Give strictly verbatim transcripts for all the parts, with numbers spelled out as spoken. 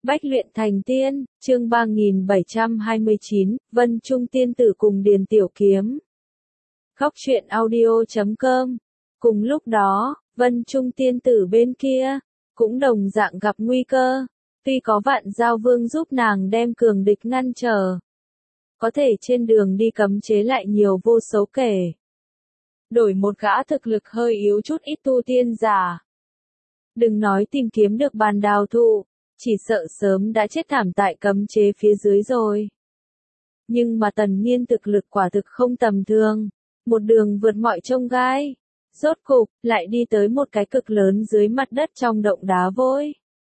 Bách luyện thành tiên, chương ba nghìn bảy trăm hai mươi chín, Vân Trung tiên tử cùng Điền Tiểu Kiếm. Góc truyện audio chấm com. Cùng lúc đó, Vân Trung tiên tử bên kia, cũng đồng dạng gặp nguy cơ. Tuy có Vạn Giao Vương giúp nàng đem cường địch ngăn trở, có thể trên đường đi cấm chế lại nhiều vô số kể. Đổi một gã thực lực hơi yếu chút ít tu tiên giả, đừng nói tìm kiếm được bàn đào thụ, chỉ sợ sớm đã chết thảm tại cấm chế phía dưới rồi. Nhưng mà Tần Nhiên thực lực quả thực không tầm thường, một đường vượt mọi chông gai, rốt cục lại đi tới một cái cực lớn dưới mặt đất trong động đá vôi.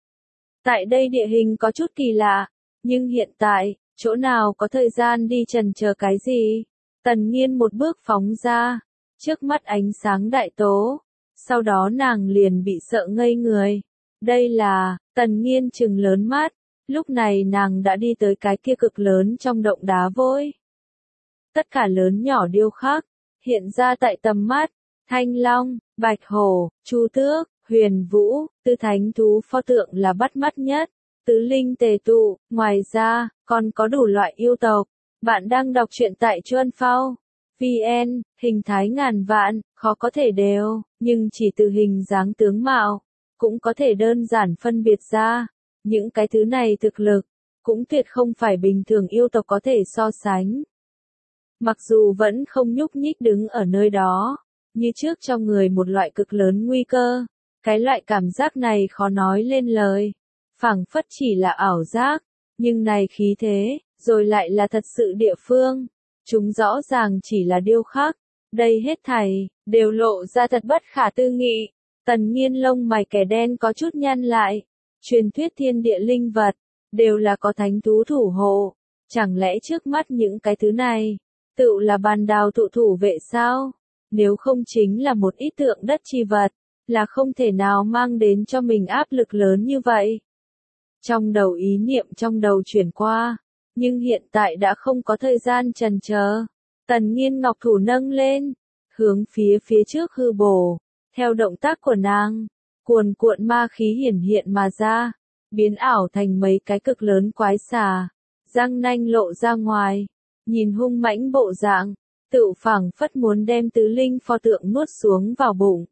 Tại đây địa hình có chút kỳ lạ, nhưng hiện tại, chỗ nào có thời gian đi chần chờ cái gì? Tần Nhiên một bước phóng ra, trước mắt ánh sáng đại tố, sau đó nàng liền bị sợ ngây người. Đây là, Tần Nhiên trừng lớn mắt, lúc này nàng đã đi tới cái kia cực lớn trong động đá vôi. Tất cả lớn nhỏ điêu khắc, hiện ra tại tầm mắt, Thanh Long, Bạch Hổ, Chu Tước, Huyền Vũ, Tứ Thánh Thú pho tượng là bắt mắt nhất, tứ linh tề tụ, ngoài ra, còn có đủ loại yêu tộc. Bạn đang đọc truyện tại Chuan Phao vê en, hình thái ngàn vạn, khó có thể đều, nhưng chỉ từ hình dáng tướng mạo, cũng có thể đơn giản phân biệt ra. Những cái thứ này thực lực, cũng tuyệt không phải bình thường yêu tộc có thể so sánh. Mặc dù vẫn không nhúc nhích đứng ở nơi đó, như trước trong người một loại cực lớn nguy cơ, cái loại cảm giác này khó nói lên lời, phảng phất chỉ là ảo giác, nhưng này khí thế, rồi lại là thật sự địa phương, chúng rõ ràng chỉ là điêu khắc, đây hết thảy, đều lộ ra thật bất khả tư nghị. Tần Nhiên lông mày kẻ đen có chút nhăn lại, truyền thuyết thiên địa linh vật, đều là có thánh thú thủ hộ, chẳng lẽ trước mắt những cái thứ này, tự là bàn đào thụ thủ vệ sao? Nếu không chính là một ít tượng đất chi vật, là không thể nào mang đến cho mình áp lực lớn như vậy. Trong đầu ý niệm trong đầu chuyển qua, nhưng hiện tại đã không có thời gian chần chờ. Tần Nhiên ngọc thủ nâng lên, hướng phía phía trước hư bổ. Theo động tác của nàng, cuồn cuộn ma khí hiển hiện mà ra, biến ảo thành mấy cái cực lớn quái xà, răng nanh lộ ra ngoài, nhìn hung mãnh bộ dạng, tựu phảng phất muốn đem tứ linh pho tượng nuốt xuống vào bụng.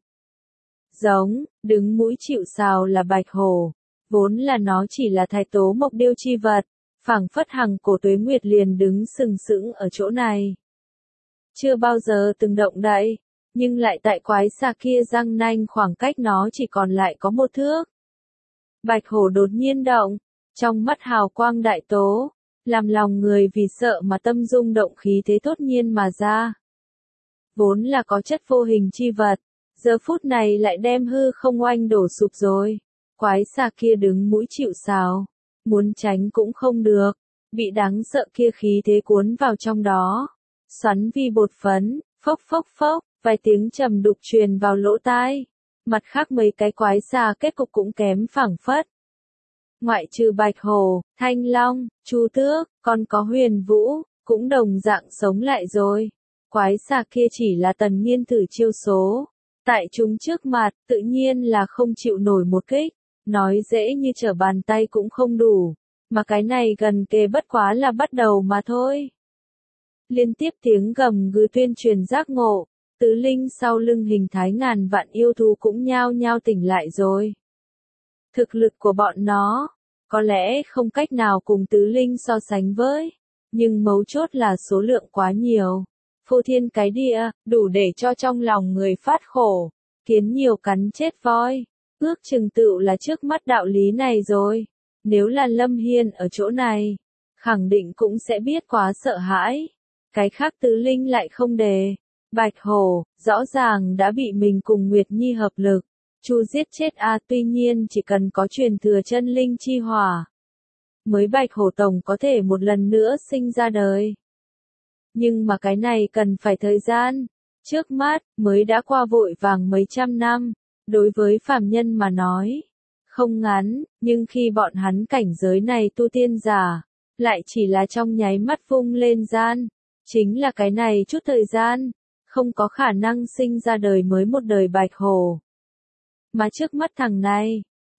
Giống, đứng mũi chịu sào là Bạch Hổ, vốn là nó chỉ là thái tố mộc điêu chi vật, phảng phất hằng cổ tuế nguyệt liền đứng sừng sững ở chỗ này. Chưa bao giờ từng động đậy. Nhưng lại tại quái xà kia răng nanh khoảng cách nó chỉ còn lại có một thước. Bạch Hổ đột nhiên động, trong mắt hào quang đại tố, làm lòng người vì sợ mà tâm rung động khí thế thốt nhiên mà ra. Vốn là có chất vô hình chi vật, giờ phút này lại đem hư không oanh đổ sụp rồi. Quái xà kia đứng mũi chịu sào, muốn tránh cũng không được, bị đáng sợ kia khí thế cuốn vào trong đó, xoắn vi bột phấn, phốc phốc phốc. Vài tiếng trầm đục truyền vào lỗ tai, mặt khác mấy cái quái xà kết cục cũng kém phảng phất. Ngoại trừ Bạch Hổ, Thanh Long, Chu Tước, còn có Huyền Vũ, cũng đồng dạng sống lại rồi. Quái xà kia chỉ là Tần Nhiên thử chiêu số, tại chúng trước mặt, tự nhiên là không chịu nổi một kích, nói dễ như trở bàn tay cũng không đủ, mà cái này gần kề bất quá là bắt đầu mà thôi. Liên tiếp tiếng gầm gừ tuyên truyền giác ngộ. Tứ linh sau lưng hình thái ngàn vạn yêu thú cũng nhao nhao tỉnh lại rồi. Thực lực của bọn nó, có lẽ không cách nào cùng tứ linh so sánh với, nhưng mấu chốt là số lượng quá nhiều. Phô thiên cái địa, đủ để cho trong lòng người phát khổ, kiến nhiều cắn chết voi, ước chừng tựu là trước mắt đạo lý này rồi. Nếu là Lâm Hiên ở chỗ này, khẳng định cũng sẽ biết quá sợ hãi. Cái khác tứ linh lại không đề. Bạch Hổ, rõ ràng đã bị mình cùng Nguyệt Nhi hợp lực, chu giết chết a, tuy nhiên chỉ cần có truyền thừa chân linh chi hỏa, mới Bạch Hổ tổng có thể một lần nữa sinh ra đời. Nhưng mà cái này cần phải thời gian, trước mắt, mới đã qua vội vàng mấy trăm năm, đối với phàm nhân mà nói, không ngắn, nhưng khi bọn hắn cảnh giới này tu tiên giả, lại chỉ là trong nháy mắt vung lên gian, chính là cái này chút thời gian. Không có khả năng sinh ra đời mới một đời Bạch Hổ. Mà trước mắt thằng này,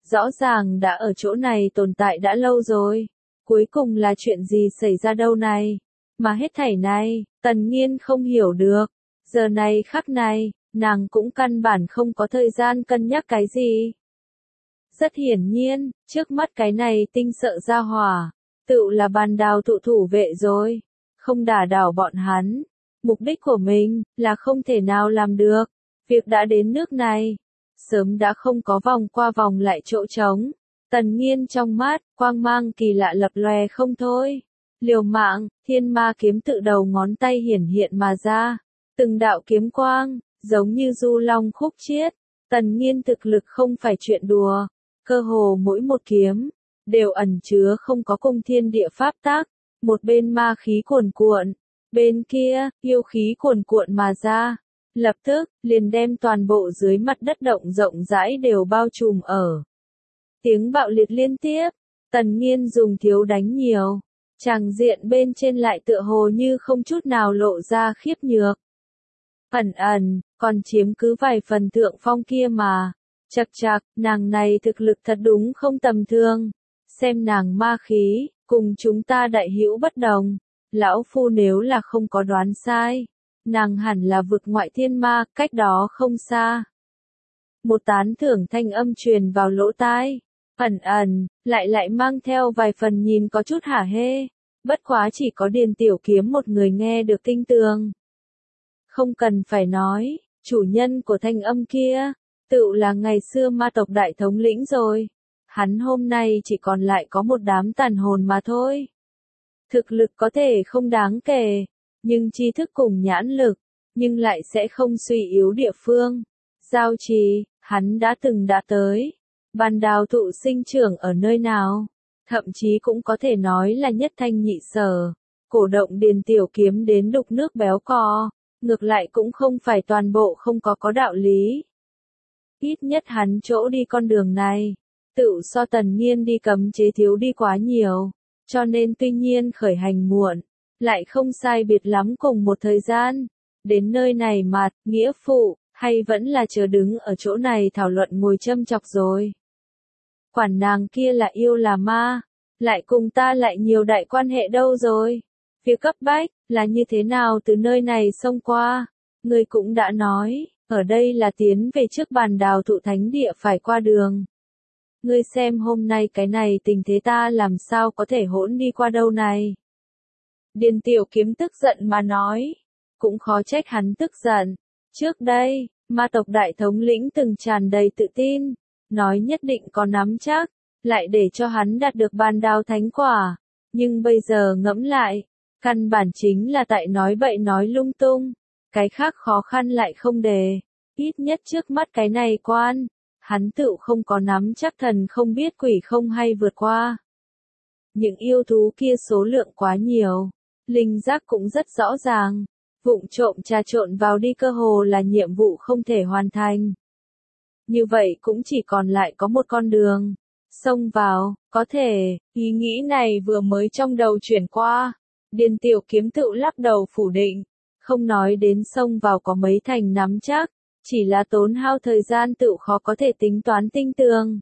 rõ ràng đã ở chỗ này tồn tại đã lâu rồi. Cuối cùng là chuyện gì xảy ra đâu này? Mà hết thảy này, Tần Nghiên không hiểu được. Giờ này khắc này, nàng cũng căn bản không có thời gian cân nhắc cái gì. Rất hiển nhiên, trước mắt cái này tinh sợ ra hỏa, tự là bàn đào thụ thủ vệ rồi. Không đả đảo bọn hắn. Mục đích của mình, là không thể nào làm được. Việc đã đến nước này, sớm đã không có vòng qua vòng lại chỗ trống. Tần Nghiên trong mắt, quang mang kỳ lạ lập lòe không thôi. Liều mạng, thiên ma kiếm tự đầu ngón tay hiển hiện mà ra. Từng đạo kiếm quang, giống như du long khúc chiết. Tần Nghiên thực lực không phải chuyện đùa. Cơ hồ mỗi một kiếm, đều ẩn chứa không có cùng thiên địa pháp tác. Một bên ma khí cuồn cuộn, bên kia, yêu khí cuồn cuộn mà ra. Lập tức, liền đem toàn bộ dưới mặt đất động rộng rãi đều bao trùm ở. Tiếng bạo liệt liên tiếp, Tần Nghiên dùng thiếu đánh nhiều. Tràng diện bên trên lại tựa hồ như không chút nào lộ ra khiếp nhược. Ẩn ẩn, còn chiếm cứ vài phần thượng phong kia mà. Chậc chậc, nàng này thực lực thật đúng không tầm thường. Xem nàng ma khí, cùng chúng ta đại hữu bất đồng. Lão phu nếu là không có đoán sai, nàng hẳn là vực ngoại thiên ma, cách đó không xa. Một tán thưởng thanh âm truyền vào lỗ tai. Ẩn ẩn, lại lại mang theo vài phần nhìn có chút hả hê. Bất quá chỉ có Điền Tiểu Kiếm một người nghe được tinh tường. Không cần phải nói, chủ nhân của thanh âm kia, tự là ngày xưa ma tộc đại thống lĩnh rồi. Hắn hôm nay chỉ còn lại có một đám tàn hồn mà thôi. Thực lực có thể không đáng kể, nhưng tri thức cùng nhãn lực, nhưng lại sẽ không suy yếu địa phương. Giao Trì, hắn đã từng đã tới. Bàn đào thụ sinh trưởng ở nơi nào? Thậm chí cũng có thể nói là nhất thanh nhị sở. Cổ động Điền Tiểu Kiếm đến đục nước béo cò. Ngược lại cũng không phải toàn bộ không có có đạo lý. Ít nhất hắn chỗ đi con đường này, tự so Tần Nghiên đi cấm chế thiếu đi quá nhiều. Cho nên tuy nhiên khởi hành muộn, lại không sai biệt lắm cùng một thời gian. Đến nơi này mà, nghĩa phụ, hay vẫn là chờ đứng ở chỗ này thảo luận ngồi châm chọc rồi. Quản nàng kia là yêu là ma, lại cùng ta lại nhiều đại quan hệ đâu rồi. Việc cấp bách, là như thế nào từ nơi này xông qua. Người cũng đã nói, ở đây là tiến về trước bàn đào thụ thánh địa phải qua đường. Ngươi xem hôm nay cái này tình thế ta làm sao có thể hỗn đi qua đâu này. Điền Tiểu Kiếm tức giận mà nói. Cũng khó trách hắn tức giận. Trước đây, ma tộc đại thống lĩnh từng tràn đầy tự tin. Nói nhất định có nắm chắc. Lại để cho hắn đạt được bàn đào thánh quả. Nhưng bây giờ ngẫm lại. Căn bản chính là tại nói bậy nói lung tung. Cái khác khó khăn lại không đề. Ít nhất trước mắt cái này quan. Hắn tự không có nắm chắc thần không biết quỷ không hay vượt qua. Những yêu thú kia số lượng quá nhiều. Linh giác cũng rất rõ ràng. Vụng trộm trà trộn vào đi cơ hồ là nhiệm vụ không thể hoàn thành. Như vậy cũng chỉ còn lại có một con đường. Xông vào, có thể, ý nghĩ này vừa mới trong đầu chuyển qua. Điền Tiểu Kiếm tự lắc đầu phủ định. Không nói đến xông vào có mấy thành nắm chắc. Chỉ là tốn hao thời gian tự khó có thể tính toán tinh tường.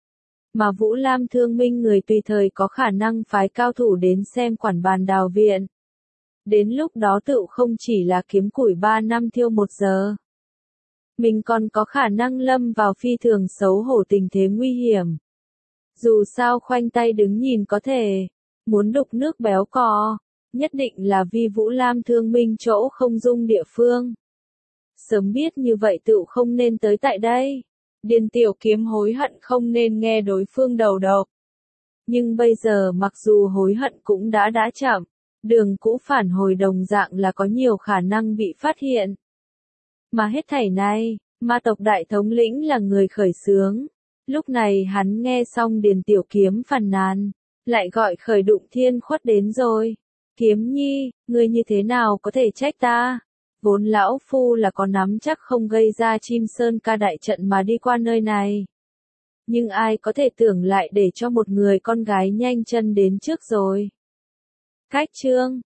Mà Vũ Lam Thương Minh người tùy thời có khả năng phái cao thủ đến xem quản bàn đào viện. Đến lúc đó tự không chỉ là kiếm củi ba năm thiêu một giờ. Mình còn có khả năng lâm vào phi thường xấu hổ tình thế nguy hiểm. Dù sao khoanh tay đứng nhìn có thể. Muốn đục nước béo cò. Nhất định là vì Vũ Lam Thương Minh chỗ không dung địa phương. Sớm biết như vậy tự không nên tới tại đây. Điền Tiểu Kiếm hối hận không nên nghe đối phương đầu độc. Nhưng bây giờ mặc dù hối hận cũng đã đã chậm. Đường cũ phản hồi đồng dạng là có nhiều khả năng bị phát hiện. Mà hết thảy này, ma tộc đại thống lĩnh là người khởi xướng. Lúc này hắn nghe xong Điền Tiểu Kiếm phàn nàn. Lại gọi khởi Đụng Thiên Khuất đến rồi. Kiếm nhi, ngươi như thế nào có thể trách ta? Vốn lão phu là có nắm chắc không gây ra chim sơn ca đại trận mà đi qua nơi này. Nhưng ai có thể tưởng lại để cho một người con gái nhanh chân đến trước rồi. Cách chương